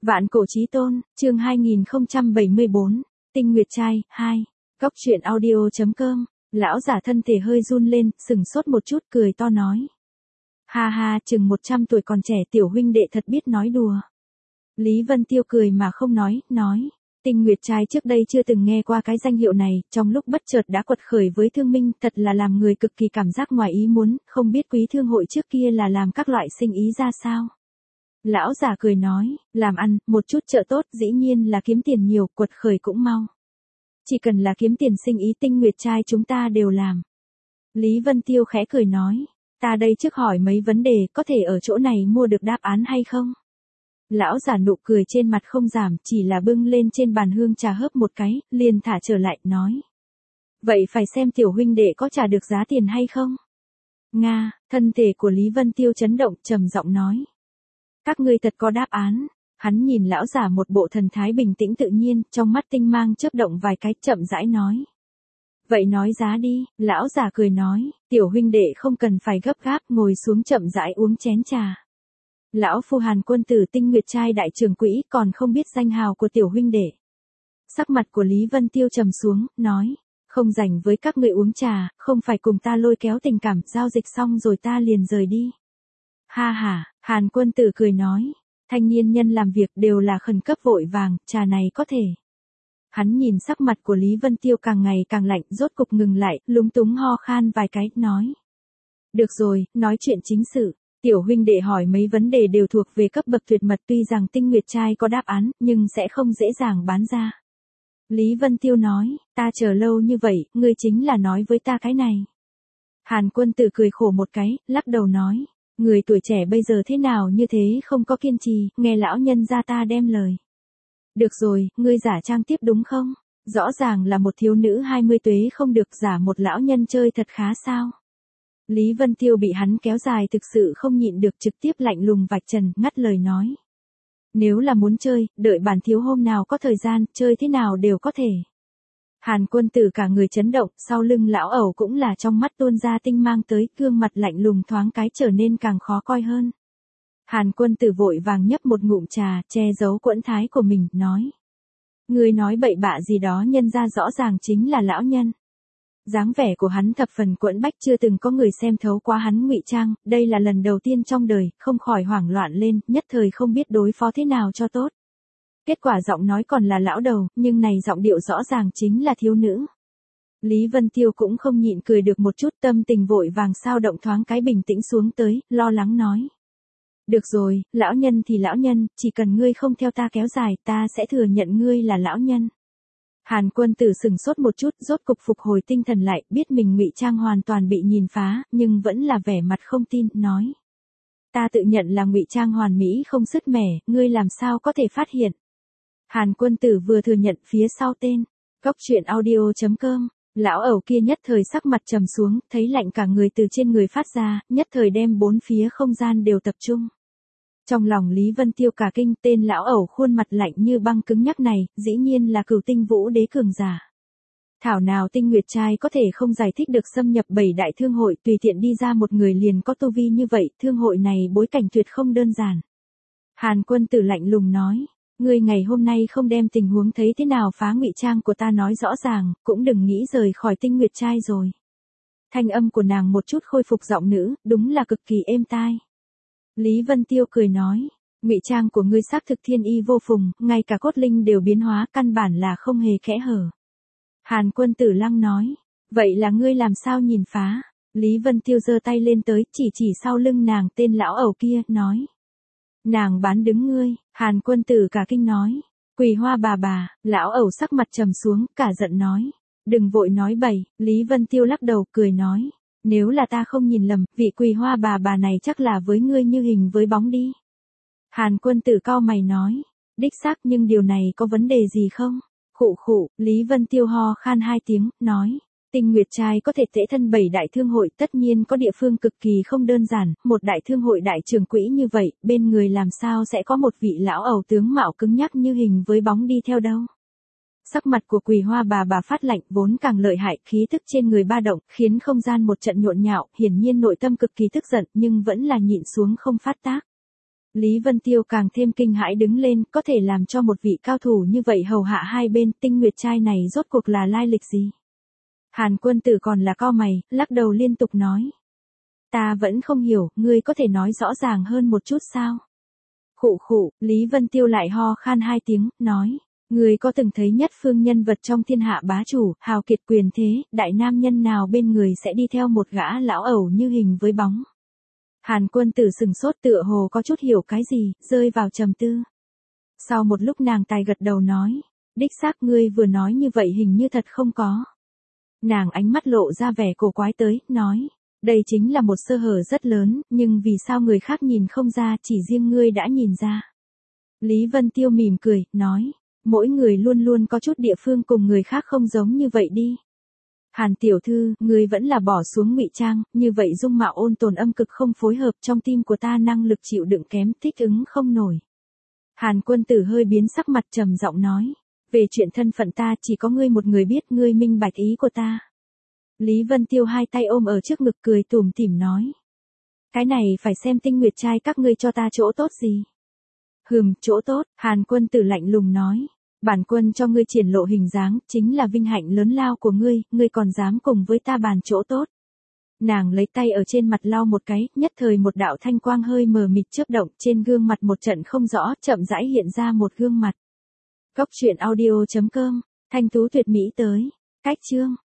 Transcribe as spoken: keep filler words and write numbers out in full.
Vạn cổ chí tôn, chương hai nghìn không trăm bảy mươi bốn, Tinh Nguyệt trai, hai. Góc truyện audio chấm com, lão giả thân thể hơi run lên, sừng sốt một chút cười to nói. Ha ha, chừng một trăm tuổi còn trẻ tiểu huynh đệ thật biết nói đùa. Lý Vân Tiêu cười mà không nói, nói. Tinh Nguyệt trai trước đây chưa từng nghe qua cái danh hiệu này, trong lúc bất chợt đã quật khởi với thương minh, thật là làm người cực kỳ cảm giác ngoài ý muốn, không biết quý thương hội trước kia là làm các loại sinh ý ra sao. Lão già cười nói, làm ăn, một chút trợ tốt dĩ nhiên là kiếm tiền nhiều, quật khởi cũng mau. Chỉ cần là kiếm tiền sinh ý Tinh Nguyệt trai chúng ta đều làm. Lý Vân Tiêu khẽ cười nói, ta đây trước hỏi mấy vấn đề, có thể ở chỗ này mua được đáp án hay không? Lão già nụ cười trên mặt không giảm, chỉ là bưng lên trên bàn hương trà hớp một cái, liền thả trở lại, nói. Vậy phải xem tiểu huynh đệ có trả được giá tiền hay không? Nga, thân thể của Lý Vân Tiêu chấn động, trầm giọng nói. Các ngươi thật có đáp án. Hắn nhìn lão già một bộ thần thái bình tĩnh tự nhiên, trong mắt tinh mang chớp động vài cái, chậm rãi nói. Vậy nói giá đi, lão già cười nói, tiểu huynh đệ không cần phải gấp gáp, ngồi xuống chậm rãi uống chén trà. Lão phu Hàn quân tử Tinh Nguyệt trai đại trưởng quỹ còn không biết danh hào của tiểu huynh đệ. Sắc mặt của Lý Vân Tiêu trầm xuống, nói, không rảnh với các ngươi uống trà, không phải cùng ta lôi kéo tình cảm, giao dịch xong rồi ta liền rời đi. Ha ha, Hàn quân tử cười nói, thanh niên nhân làm việc đều là khẩn cấp vội vàng, trà này có thể. Hắn nhìn sắc mặt của Lý Vân Tiêu càng ngày càng lạnh, rốt cục ngừng lại, lúng túng ho khan vài cái, nói. Được rồi, nói chuyện chính sự. Tiểu huynh đệ hỏi mấy vấn đề đều thuộc về cấp bậc tuyệt mật, tuy rằng Tinh Nguyệt trai có đáp án, nhưng sẽ không dễ dàng bán ra. Lý Vân Tiêu nói, ta chờ lâu như vậy, ngươi chính là nói với ta cái này. Hàn quân tử cười khổ một cái, lắc đầu nói, người tuổi trẻ bây giờ thế nào như thế không có kiên trì, nghe lão nhân gia ta đem lời. Được rồi, ngươi giả trang tiếp đúng không? Rõ ràng là một thiếu nữ hai mươi tuế không được giả một lão nhân chơi thật khá sao? Lý Vân Tiêu bị hắn kéo dài thực sự không nhịn được, trực tiếp lạnh lùng vạch trần, ngắt lời nói. Nếu là muốn chơi, đợi bản thiếu hôm nào có thời gian, chơi thế nào đều có thể. Hàn quân tử cả người chấn động, sau lưng lão ẩu cũng là trong mắt tuôn ra tinh mang tới, gương mặt lạnh lùng thoáng cái trở nên càng khó coi hơn. Hàn quân tử vội vàng nhấp một ngụm trà, che giấu quẫn thái của mình, nói. Người nói bậy bạ gì đó, nhân ra rõ ràng chính là lão nhân. Dáng vẻ của hắn thập phần quẫn bách, chưa từng có người xem thấu qua hắn ngụy trang, đây là lần đầu tiên trong đời, không khỏi hoảng loạn lên, nhất thời không biết đối phó thế nào cho tốt. Kết quả giọng nói còn là lão đầu, nhưng này giọng điệu rõ ràng chính là thiếu nữ. Lý Vân Tiêu cũng không nhịn cười được một chút, tâm tình vội vàng sao động thoáng cái bình tĩnh xuống tới, lo lắng nói. Được rồi, lão nhân thì lão nhân, chỉ cần ngươi không theo ta kéo dài, ta sẽ thừa nhận ngươi là lão nhân. Hàn quân tử sừng sốt một chút, rốt cục phục hồi tinh thần lại, biết mình ngụy trang hoàn toàn bị nhìn phá, nhưng vẫn là vẻ mặt không tin, nói. Ta tự nhận là ngụy trang hoàn mỹ không sứt mẻ, ngươi làm sao có thể phát hiện. Hàn quân tử vừa thừa nhận phía sau tên, góc truyện audio chấm com, lão ẩu kia nhất thời sắc mặt trầm xuống, thấy lạnh cả người từ trên người phát ra, nhất thời đem bốn phía không gian đều tập trung. Trong lòng Lý Vân Tiêu cả kinh, tên lão ẩu khuôn mặt lạnh như băng cứng nhắc này, dĩ nhiên là Cửu Tinh Vũ Đế cường giả. Thảo nào Tinh Nguyệt trai có thể không giải thích được xâm nhập bảy đại thương hội, tùy tiện đi ra một người liền có tu vi như vậy, thương hội này bối cảnh tuyệt không đơn giản. Hàn quân tử lạnh lùng nói, ngươi ngày hôm nay không đem tình huống thấy thế nào phá ngụy trang của ta nói rõ ràng, cũng đừng nghĩ rời khỏi Tinh Nguyệt trai rồi. Thanh âm của nàng một chút khôi phục giọng nữ, đúng là cực kỳ êm tai. Lý Vân Tiêu cười nói, ngụy trang của ngươi xác thực thiên y vô phùng, ngay cả cốt linh đều biến hóa, căn bản là không hề kẽ hở. Hàn quân tử lăng nói, vậy là ngươi làm sao nhìn phá? Lý Vân Tiêu giơ tay lên tới, chỉ chỉ sau lưng nàng, tên lão ẩu kia, nói. Nàng bán đứng ngươi. Hàn quân tử cả kinh nói, Quỳ Hoa bà bà. Lão ẩu sắc mặt trầm xuống, cả giận nói, đừng vội nói bậy. Lý Vân Tiêu lắc đầu cười nói. Nếu là ta không nhìn lầm, vị Quỳ Hoa bà bà này chắc là với ngươi như hình với bóng đi. Hàn quân tử cau mày nói, đích xác, nhưng điều này có vấn đề gì không? Khụ khụ, Lý Vân Tiêu ho khan hai tiếng, nói, Tinh Nguyệt trai có thể tễ thân bảy đại thương hội, tất nhiên có địa phương cực kỳ không đơn giản, một đại thương hội đại trưởng quỹ như vậy, bên người làm sao sẽ có một vị lão ẩu tướng mạo cứng nhắc như hình với bóng đi theo đâu. Sắc mặt của Quỳ Hoa bà bà phát lạnh, vốn càng lợi hại, khí tức trên người ba động, khiến không gian một trận nhộn nhạo, hiển nhiên nội tâm cực kỳ tức giận, nhưng vẫn là nhịn xuống không phát tác. Lý Vân Tiêu càng thêm kinh hãi đứng lên, có thể làm cho một vị cao thủ như vậy hầu hạ hai bên, Tinh Nguyệt trai này rốt cuộc là lai lịch gì? Hàn Quân Tử còn là cau mày, lắc đầu liên tục nói. Ta vẫn không hiểu, ngươi có thể nói rõ ràng hơn một chút sao? Khụ khụ, Lý Vân Tiêu lại ho khan hai tiếng, nói. Ngươi có từng thấy nhất phương nhân vật trong thiên hạ bá chủ, hào kiệt quyền thế, đại nam nhân nào bên người sẽ đi theo một gã lão ẩu như hình với bóng? Hàn Quân Tử sừng sốt tựa hồ có chút hiểu cái gì, rơi vào trầm tư. Sau một lúc nàng tài gật đầu nói. Đích xác ngươi vừa nói như vậy hình như thật không có. Nàng ánh mắt lộ ra vẻ cổ quái tới, nói. Đây chính là một sơ hở rất lớn, nhưng vì sao người khác nhìn không ra, chỉ riêng ngươi đã nhìn ra. Lý Vân Tiêu mỉm cười, nói. Mỗi người luôn luôn có chút địa phương cùng người khác không giống như vậy đi. Hàn tiểu thư, ngươi vẫn là bỏ xuống ngụy trang, như vậy dung mạo ôn tồn âm cực không phối hợp, trong tim của ta năng lực chịu đựng kém, thích ứng không nổi. Hàn Quân Tử hơi biến sắc mặt trầm giọng nói. Về chuyện thân phận ta chỉ có ngươi một người biết, ngươi minh bạch ý của ta. Lý Vân Tiêu hai tay ôm ở trước ngực cười tủm tỉm nói. Cái này phải xem Tinh Nguyệt trai các ngươi cho ta chỗ tốt gì. Hừm, chỗ tốt, Hàn Quân Tử lạnh lùng nói. Bản quân cho ngươi triển lộ hình dáng, chính là vinh hạnh lớn lao của ngươi, ngươi còn dám cùng với ta bàn chỗ tốt. Nàng lấy tay ở trên mặt lau một cái, nhất thời một đạo thanh quang hơi mờ mịt chớp động, trên gương mặt một trận không rõ, chậm rãi hiện ra một gương mặt. Cốc truyện audio chấm com, thanh tú tuyệt mỹ tới, cách chương.